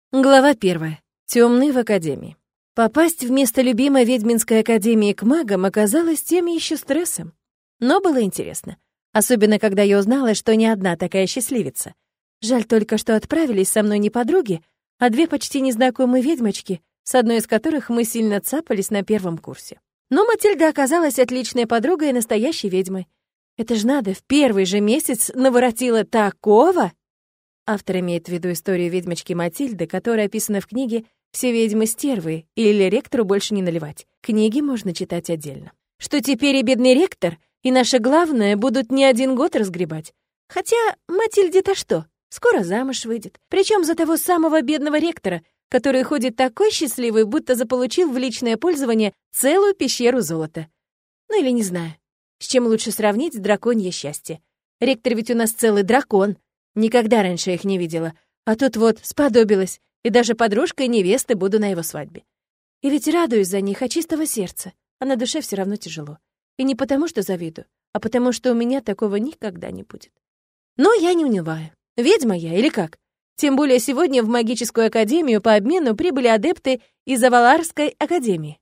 Глава 1. Темный в академии. Попасть вместо любимой ведьминской академии к магам оказалось тем еще стрессом. Но было интересно. Особенно, когда я узнала, что не одна такая счастливица. Жаль только, что отправились со мной не подруги, а две почти незнакомые ведьмочки, с одной из которых мы сильно цапались на первом курсе. Но Матильда оказалась отличной подругой и настоящей ведьмой. Это ж надо, в первый же месяц наворотила такого! Автор имеет в виду историю ведьмочки Матильды, которая описана в книге «Все ведьмы стервы» или «Ректору больше не наливать». Книги можно читать отдельно. Что теперь и бедный ректор, и наша главная будут не один год разгребать. Хотя Матильде-то что? Скоро замуж выйдет. Причем за того самого бедного ректора, который ходит такой счастливый, будто заполучил в личное пользование целую пещеру золота. Ну или не знаю. С чем лучше сравнить драконье счастье? Ректор ведь у нас целый дракон. Никогда раньше их не видела. А тут вот сподобилась, и даже подружкой невесты буду на его свадьбе. И ведь радуюсь за них от чистого сердца, а на душе все равно тяжело. И не потому, что завидую, а потому, что у меня такого никогда не будет. Но я не унываю. Ведьма я или как? Тем более сегодня в магическую академию по обмену прибыли адепты из Аваларской академии.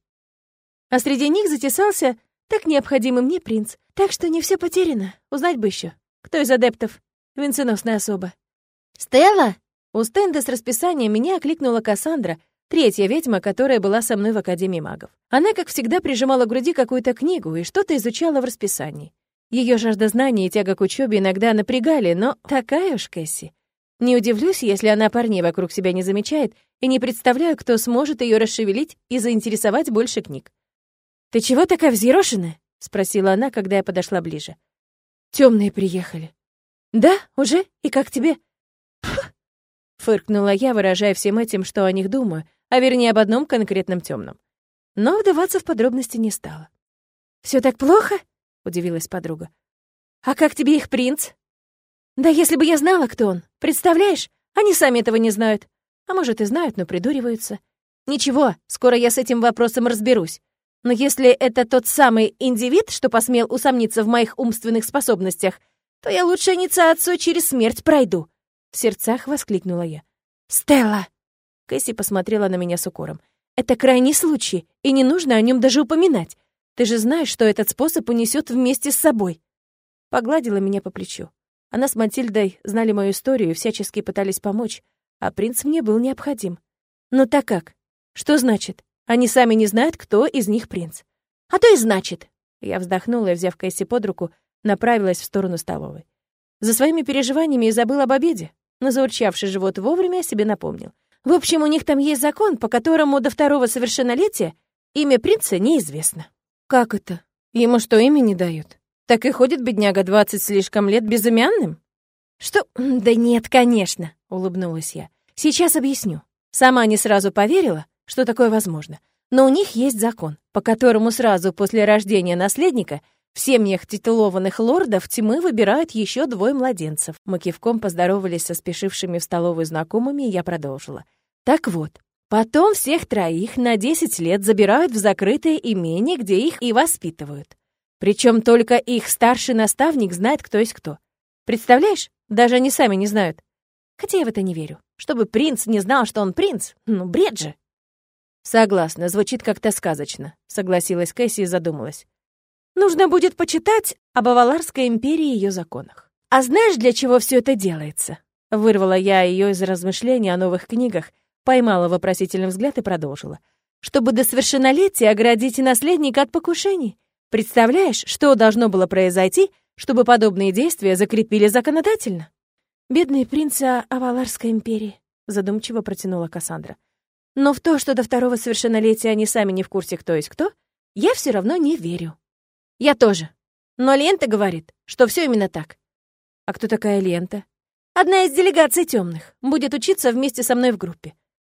А среди них затесался так необходимый мне принц. Так что не все потеряно. Узнать бы еще, кто из адептов венценосная особа. «Стелла!» У стенда с расписанием меня окликнула Кассандра, третья ведьма, которая была со мной в Академии магов. Она, как всегда, прижимала к груди какую-то книгу и что-то изучала в расписании. Ее жажда знаний и тяга к учебе иногда напрягали, но такая уж Кэсси. Не удивлюсь, если она парней вокруг себя не замечает, и не представляю, кто сможет ее расшевелить и заинтересовать больше книг. «Ты чего такая взъерошенная?» — спросила она, когда я подошла ближе. «Темные приехали». «Да, уже? И как тебе?» «Пф!» — фыркнула я, выражая всем этим, что о них думаю, а вернее об одном конкретном темном. Но вдаваться в подробности не стала. «Все так плохо?» — удивилась подруга. «А как тебе их принц?» «Да если бы я знала, кто он. Представляешь, они сами этого не знают. А может, и знают, но придуриваются. Ничего, скоро я с этим вопросом разберусь. Но если это тот самый индивид, что посмел усомниться в моих умственных способностях, то я лучше инициацию через смерть пройду!» В сердцах воскликнула я. «Стелла!» Кэсси посмотрела на меня с укором. «Это крайний случай, и не нужно о нем даже упоминать. Ты же знаешь, что этот способ унесет вместе с собой!» Погладила меня по плечу. Она с Матильдой знали мою историю и всячески пытались помочь, а принц мне был необходим. «Ну так как? Что значит? Они сами не знают, кто из них принц?» «А то и значит!» Я вздохнула и, взяв Кэсси под руку, направилась в сторону столовой. За своими переживаниями и забыла об обеде, но заурчавший живот вовремя о себе напомнил. В общем, у них там есть закон, по которому до второго совершеннолетия имя принца неизвестно. «Как это? Ему что, имя не дают? Так и ходит бедняга 20 слишком лет безымянным?» «Что? Да нет, конечно», — улыбнулась я. «Сейчас объясню. Сама не сразу поверила, что такое возможно. Но у них есть закон, по которому сразу после рождения наследника в семьях титулованных лордов тьмы выбирают еще 2 младенцев. Мы кивком поздоровались со спешившими в столовую знакомыми, и я продолжила. Так вот, потом всех 3 на 10 лет забирают в закрытое имение, где их и воспитывают. Причем только их старший наставник знает, кто есть кто. Представляешь? Даже они сами не знают. Хотя я в это не верю. Чтобы принц не знал, что он принц, ну, бред же. Согласна, звучит как-то сказочно, согласилась Кэсси и задумалась. Нужно будет почитать об Аваларской империи и ее законах. А знаешь, для чего все это делается? Вырвала я ее из размышлений о новых книгах, поймала вопросительный взгляд и продолжила. Чтобы до совершеннолетия оградить наследника от покушений. Представляешь, что должно было произойти, чтобы подобные действия закрепили законодательно? «Бедные принцы Аваларской империи», — задумчиво протянула Кассандра. «Но в то, что до 2-го совершеннолетия они сами не в курсе, кто есть кто, я все равно не верю». «Я тоже. Но Лента говорит, что все именно так». «А кто такая Лента?» «Одна из делегаций темных. Будет учиться вместе со мной в группе».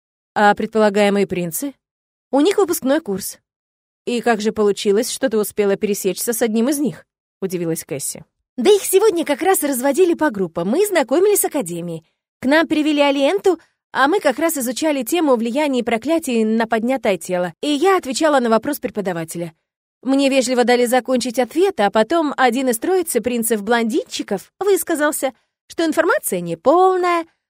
«А предполагаемые принцы?» «У них выпускной курс». «И как же получилось, что ты успела пересечься с одним из них?» — удивилась Кэсси. «Да их сегодня как раз разводили по группам. Мы знакомились с академией. К нам привели Алиенту, а мы как раз изучали тему влияния и проклятий на поднятое тело. И я отвечала на вопрос преподавателя. Мне вежливо дали закончить ответ, а потом один из троицы принцев-блондинчиков высказался, что информация неполная,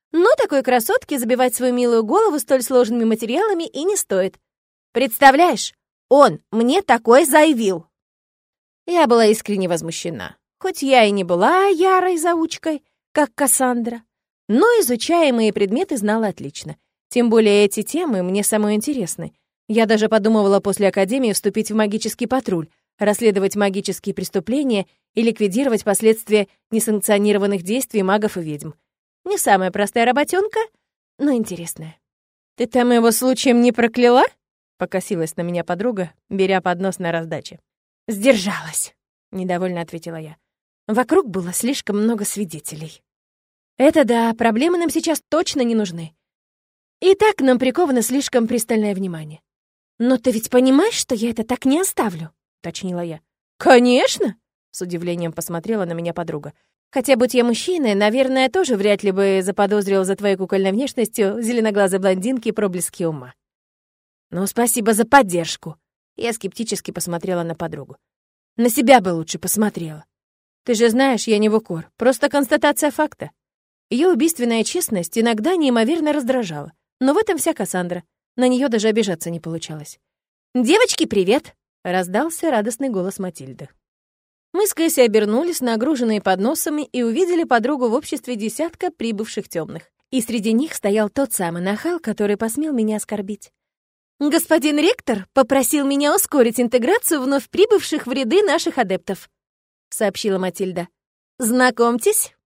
Но такой красотке забивать свою милую голову столь сложными материалами и не стоит. Представляешь, он мне такое заявил. Я была искренне возмущена. Хоть я и не была ярой заучкой, как Кассандра, но изучаемые предметы знала отлично. Тем более эти темы мне самые интересны. Я даже подумывала после академии вступить в магический патруль, расследовать магические преступления и ликвидировать последствия несанкционированных действий магов и ведьм. Не самая простая работенка, но интересная. «Ты там его случаем не прокляла?» — покосилась на меня подруга, беря поднос на раздаче. «Сдержалась», — недовольно ответила я. Вокруг было слишком много свидетелей. Это да, проблемы нам сейчас точно не нужны. И так нам приковано слишком пристальное внимание. «Но ты ведь понимаешь, что я это так не оставлю?» — уточнила я. «Конечно!» — с удивлением посмотрела на меня подруга. «Хотя, будь я мужчиной, наверное, тоже вряд ли бы заподозрил за твоей кукольной внешностью зеленоглазой блондинки проблески ума». «Ну, спасибо за поддержку!» Я скептически посмотрела на подругу. «На себя бы лучше посмотрела. Ты же знаешь, я не в укор, просто констатация факта». Ее убийственная честность иногда неимоверно раздражала, но в этом вся Кассандра. На нее даже обижаться не получалось. «Девочки, привет!» — раздался радостный голос Матильды. Мы с Кэсси обернулись, нагруженные подносами, и увидели подругу в обществе десятка прибывших темных. И среди них стоял тот самый нахал, который посмел меня оскорбить. «Господин ректор попросил меня ускорить интеграцию вновь прибывших в ряды наших адептов», — сообщила Матильда. «Знакомьтесь».